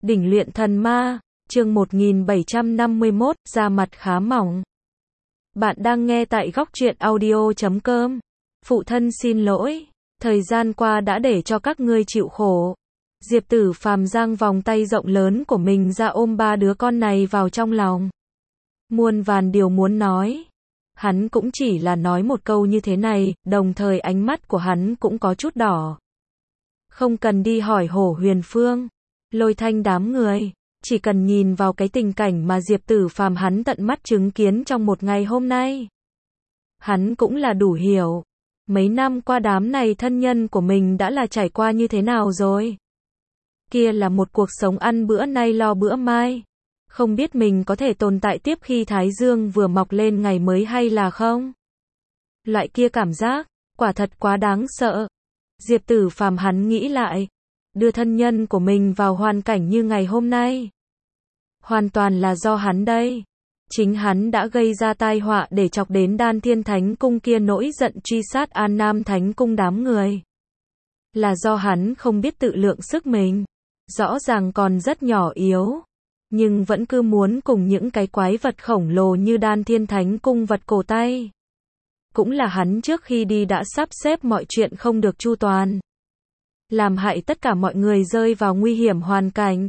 Đỉnh luyện thần ma, chương 1751, da mặt khá mỏng. Bạn đang nghe tại góc truyện audio.com. Phụ thân xin lỗi, thời gian qua đã để cho các ngươi chịu khổ. Diệp Tử Phàm giang vòng tay rộng lớn của mình ra ôm ba đứa con này vào trong lòng. Muôn vàn điều muốn nói. Hắn cũng chỉ là nói một câu như thế này, đồng thời ánh mắt của hắn cũng có chút đỏ. Không cần đi hỏi Hổ Huyền Phương, Lôi Thanh đám người, chỉ cần nhìn vào cái tình cảnh mà Diệp Tử Phàm hắn tận mắt chứng kiến trong một ngày hôm nay. Hắn cũng là đủ hiểu, mấy năm qua đám này thân nhân của mình đã là trải qua như thế nào rồi. Kia là một cuộc sống ăn bữa nay lo bữa mai. Không biết mình có thể tồn tại tiếp khi Thái Dương vừa mọc lên ngày mới hay là không? Loại kia cảm giác, quả thật quá đáng sợ. Diệp Tử Phàm hắn nghĩ lại, đưa thân nhân của mình vào hoàn cảnh như ngày hôm nay. Hoàn toàn là do hắn đây. Chính hắn đã gây ra tai họa để chọc đến Đan Thiên Thánh Cung kia nổi giận truy sát An Nam Thánh Cung đám người. Là do hắn không biết tự lượng sức mình. Rõ ràng còn rất nhỏ yếu. Nhưng vẫn cứ muốn cùng những cái quái vật khổng lồ như Đan Thiên Thánh Cung vật cổ tay. Cũng là hắn trước khi đi đã sắp xếp mọi chuyện không được chu toàn. Làm hại tất cả mọi người rơi vào nguy hiểm hoàn cảnh.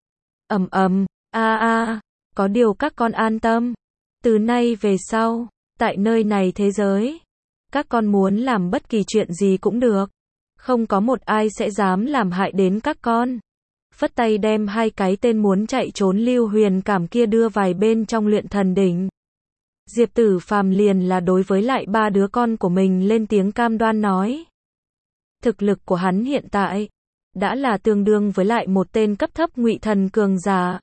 Có điều các con an tâm. Từ nay về sau, tại nơi này thế giới, các con muốn làm bất kỳ chuyện gì cũng được. Không có một ai sẽ dám làm hại đến các con. Phất tay đem hai cái tên muốn chạy trốn Lưu Huyền Cảm kia đưa vài bên trong luyện thần đỉnh. Diệp Tử Phàm liền là đối với lại ba đứa con của mình lên tiếng cam đoan nói. Thực lực của hắn hiện tại đã là tương đương với lại một tên cấp thấp ngụy thần cường giả.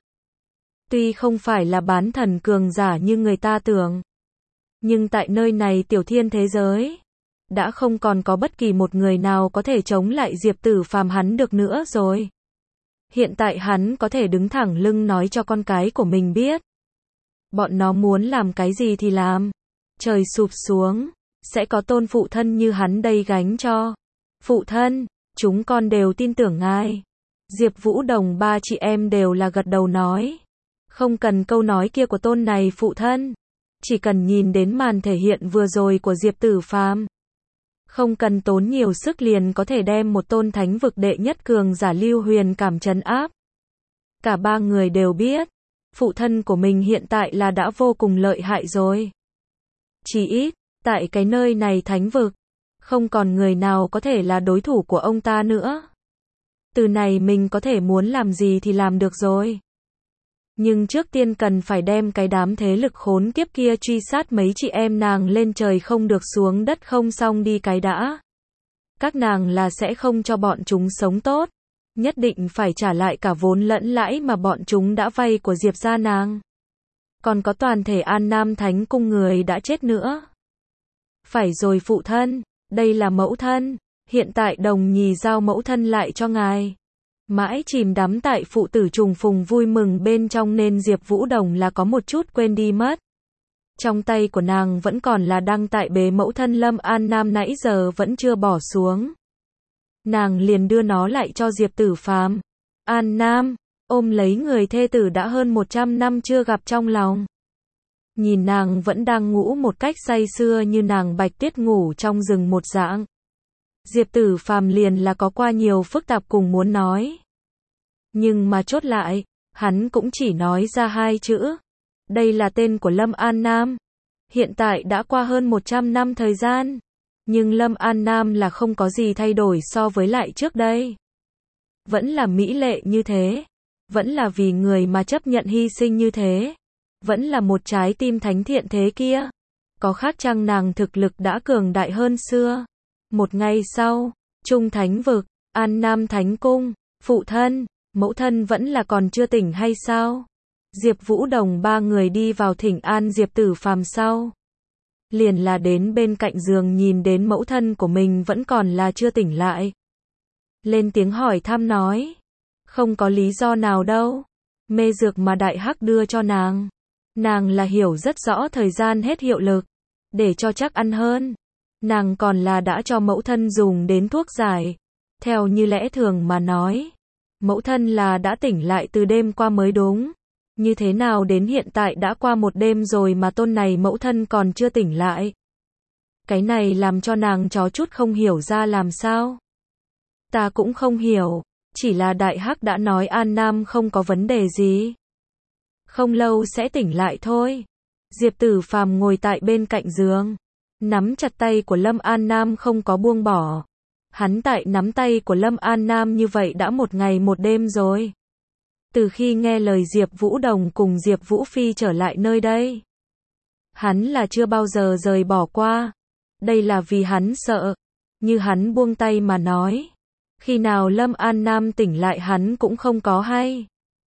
Tuy không phải là bán thần cường giả như người ta tưởng, nhưng tại nơi này tiểu thiên thế giới, đã không còn có bất kỳ một người nào có thể chống lại Diệp Tử Phàm hắn được nữa rồi. Hiện tại hắn có thể đứng thẳng lưng nói cho con cái của mình biết. Bọn nó muốn làm cái gì thì làm. Trời sụp xuống, sẽ có tôn phụ thân như hắn đây gánh cho. Phụ thân, chúng con đều tin tưởng ngài. Diệp Vũ Đồng ba chị em đều là gật đầu nói. Không cần câu nói kia của tôn này phụ thân. Chỉ cần nhìn đến màn thể hiện vừa rồi của Diệp Tử Phàm. Không cần tốn nhiều sức liền có thể đem một tôn thánh vực đệ nhất cường giả Lưu Huyền Cảm trấn áp. Cả ba người đều biết, phụ thân của mình hiện tại là đã vô cùng lợi hại rồi. Chỉ ít, tại cái nơi này thánh vực, không còn người nào có thể là đối thủ của ông ta nữa. Từ này mình có thể muốn làm gì thì làm được rồi. Nhưng trước tiên cần phải đem cái đám thế lực khốn kiếp kia truy sát mấy chị em nàng lên trời không được xuống đất không xong đi cái đã. Các nàng là sẽ không cho bọn chúng sống tốt. Nhất định phải trả lại cả vốn lẫn lãi mà bọn chúng đã vay của Diệp gia nàng. Còn có toàn thể An Nam Thánh Cung người đã chết nữa. Phải rồi phụ thân, đây là mẫu thân. Hiện tại Đồng Nhì giao mẫu thân lại cho ngài. Mãi chìm đắm tại phụ tử trùng phùng vui mừng bên trong nên Diệp Vũ Đồng là có một chút quên đi mất. Trong tay của nàng vẫn còn là đăng tại bế mẫu thân Lâm An Nam nãy giờ vẫn chưa bỏ xuống. Nàng liền đưa nó lại cho Diệp Tử Phàm. An Nam, ôm lấy người thê tử đã hơn 100 năm chưa gặp trong lòng. Nhìn nàng vẫn đang ngủ một cách say sưa như nàng bạch tuyết ngủ trong rừng một dạng. Diệp Tử Phàm liền là có qua nhiều phức tạp cùng muốn nói. Nhưng mà chốt lại, hắn cũng chỉ nói ra hai chữ. Đây là tên của Lâm An Nam. Hiện tại đã qua hơn 100 năm thời gian. Nhưng Lâm An Nam là không có gì thay đổi so với lại trước đây. Vẫn là mỹ lệ như thế. Vẫn là vì người mà chấp nhận hy sinh như thế. Vẫn là một trái tim thánh thiện thế kia. Có khác chăng nàng thực lực đã cường đại hơn xưa. Một ngày sau, Trung Thánh Vực, An Nam Thánh Cung, phụ thân, mẫu thân vẫn là còn chưa tỉnh hay sao? Diệp Vũ Đồng ba người đi vào thỉnh an Diệp Tử Phàm sau. Liền là đến bên cạnh giường nhìn đến mẫu thân của mình vẫn còn là chưa tỉnh lại. Lên tiếng hỏi thăm nói. Không có lý do nào đâu. Mê dược mà Đại Hắc đưa cho nàng. Nàng là hiểu rất rõ thời gian hết hiệu lực. Để cho chắc ăn hơn. Nàng còn là đã cho mẫu thân dùng đến thuốc giải. Theo như lẽ thường mà nói. Mẫu thân là đã tỉnh lại từ đêm qua mới đúng. Như thế nào đến hiện tại đã qua một đêm rồi mà tôn này mẫu thân còn chưa tỉnh lại. Cái này làm cho nàng chó chút không hiểu ra làm sao. Ta cũng không hiểu, chỉ là Đại Hắc đã nói An Nam không có vấn đề gì. Không lâu sẽ tỉnh lại thôi. Diệp Tử Phàm ngồi tại bên cạnh giường, nắm chặt tay của Lâm An Nam không có buông bỏ. Hắn tại nắm tay của Lâm An Nam như vậy đã một ngày một đêm rồi. Từ khi nghe lời Diệp Vũ Đồng cùng Diệp Vũ Phi trở lại nơi đây, hắn là chưa bao giờ rời bỏ qua. Đây là vì hắn sợ, như hắn buông tay mà nói, khi nào Lâm An Nam tỉnh lại hắn cũng không có hay.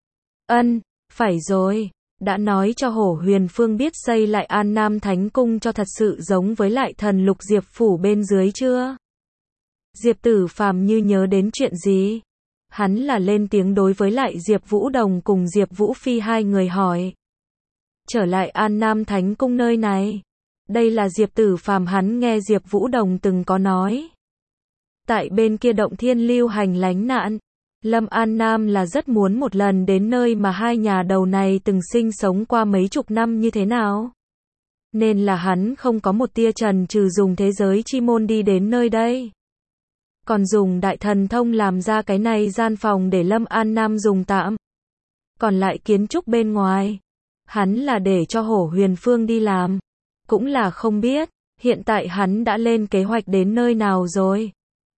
Phải rồi, đã nói cho Hổ Huyền Phương biết xây lại An Nam Thánh Cung cho thật sự giống với lại thần lục Diệp phủ bên dưới chưa? Diệp Tử Phàm như nhớ đến chuyện gì? Hắn là lên tiếng đối với lại Diệp Vũ Đồng cùng Diệp Vũ Phi hai người hỏi. Trở lại An Nam Thánh Cung nơi này. Đây là Diệp Tử Phàm hắn nghe Diệp Vũ Đồng từng có nói. Tại bên kia động thiên lưu hành lánh nạn, Lâm An Nam là rất muốn một lần đến nơi mà hai nhà đầu này từng sinh sống qua mấy chục năm như thế nào. Nên là hắn không có một tia chần chừ dùng thế giới chi môn đi đến nơi đây. Còn dùng đại thần thông làm ra cái này gian phòng để Lâm An Nam dùng tạm. Còn lại kiến trúc bên ngoài, hắn là để cho Hổ Huyền Phương đi làm. Cũng là không biết, hiện tại hắn đã lên kế hoạch đến nơi nào rồi.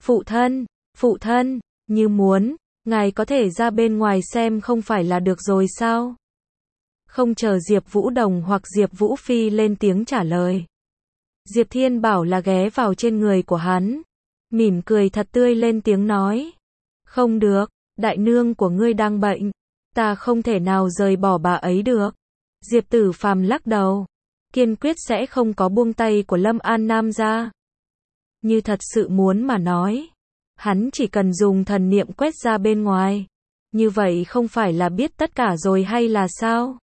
Phụ thân, như muốn, ngài có thể ra bên ngoài xem không phải là được rồi sao? Không chờ Diệp Vũ Đồng hoặc Diệp Vũ Phi lên tiếng trả lời. Diệp Thiên Bảo là ghé vào trên người của hắn, mỉm cười thật tươi lên tiếng nói. Không được, đại nương của ngươi đang bệnh, ta không thể nào rời bỏ bà ấy được. Diệp Tử Phàm lắc đầu, kiên quyết sẽ không có buông tay của Lâm An Nam ra. Như thật sự muốn mà nói, hắn chỉ cần dùng thần niệm quét ra bên ngoài. Như vậy không phải là biết tất cả rồi hay là sao?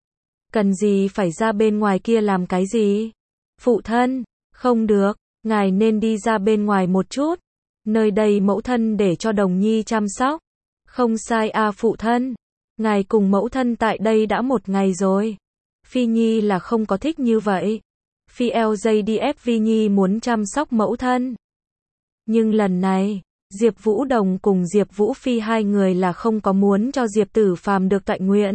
Cần gì phải ra bên ngoài kia làm cái gì? Phụ thân, không được, ngài nên đi ra bên ngoài một chút. Nơi đây mẫu thân để cho Đồng Nhi chăm sóc. Không sai à phụ thân. Ngài cùng mẫu thân tại đây đã một ngày rồi. Phi Nhi là không có thích như vậy. Phi LJDF Vi Nhi muốn chăm sóc mẫu thân. Nhưng lần này, Diệp Vũ Đồng cùng Diệp Vũ Phi hai người là không có muốn cho Diệp Tử Phàm được tọa nguyện.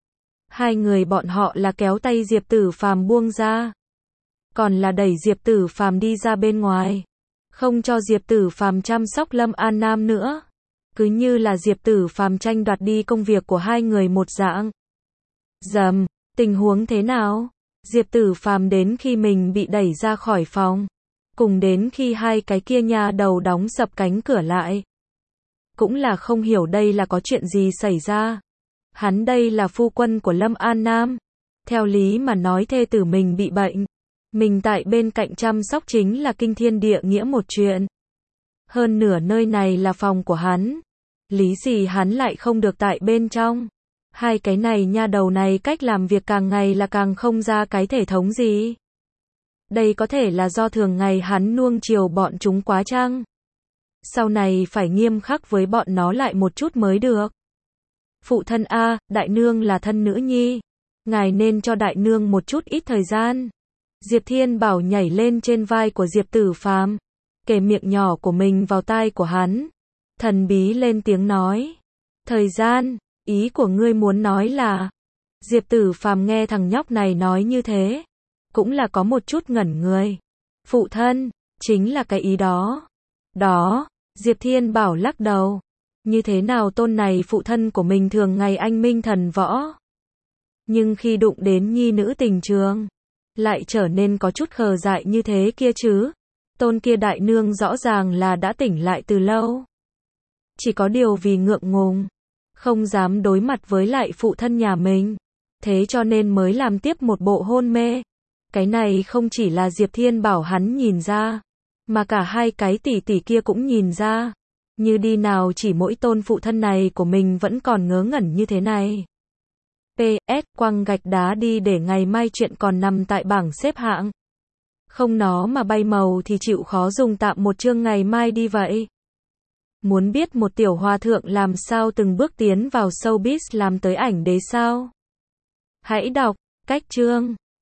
Hai người bọn họ là kéo tay Diệp Tử Phàm buông ra. Còn là đẩy Diệp Tử Phàm đi ra bên ngoài. Không cho Diệp Tử Phàm chăm sóc Lâm An Nam nữa. Cứ như là Diệp Tử Phàm tranh đoạt đi công việc của hai người một dạng. Dầm, tình huống thế nào? Diệp Tử Phàm đến khi mình bị đẩy ra khỏi phòng. Cùng đến khi hai cái kia nha đầu đóng sập cánh cửa lại. Cũng là không hiểu đây là có chuyện gì xảy ra. Hắn đây là phu quân của Lâm An Nam. Theo lý mà nói thê tử mình bị bệnh. Mình tại bên cạnh chăm sóc chính là kinh thiên địa nghĩa một chuyện. Hơn nửa nơi này là phòng của hắn. Lý gì hắn lại không được tại bên trong. Hai cái này nha đầu này cách làm việc càng ngày là càng không ra cái thể thống gì. Đây có thể là do thường ngày hắn nuông chiều bọn chúng quá chăng? Sau này phải nghiêm khắc với bọn nó lại một chút mới được. Phụ thân a, đại nương là thân nữ nhi. Ngài nên cho đại nương một chút ít thời gian. Diệp Thiên Bảo nhảy lên trên vai của Diệp Tử Phàm, kề miệng nhỏ của mình vào tai của hắn. Thần bí lên tiếng nói. Thời gian, ý của ngươi muốn nói là... Diệp Tử Phàm nghe thằng nhóc này nói như thế. Cũng là có một chút ngẩn người. Phụ thân, chính là cái ý đó. Đó, Diệp Thiên Bảo lắc đầu. Như thế nào tôn này phụ thân của mình thường ngày anh minh thần võ. Nhưng khi đụng đến nhi nữ tình trường, lại trở nên có chút khờ dại như thế kia chứ. Tôn kia đại nương rõ ràng là đã tỉnh lại từ lâu. Chỉ có điều vì ngượng ngùng, không dám đối mặt với lại phụ thân nhà mình. Thế cho nên mới làm tiếp một bộ hôn mê. Cái này không chỉ là Diệp Thiên Bảo hắn nhìn ra, mà cả hai cái tỷ tỷ kia cũng nhìn ra. Như đi nào chỉ mỗi tôn phụ thân này của mình vẫn còn ngớ ngẩn như thế này. PS, quăng gạch đá đi để ngày mai chuyện còn nằm tại bảng xếp hạng. Không nó mà bay màu thì chịu khó dùng tạm một chương ngày mai đi vậy. Muốn biết một tiểu hòa thượng làm sao từng bước tiến vào showbiz làm tới ảnh đế sao? Hãy đọc, cách chương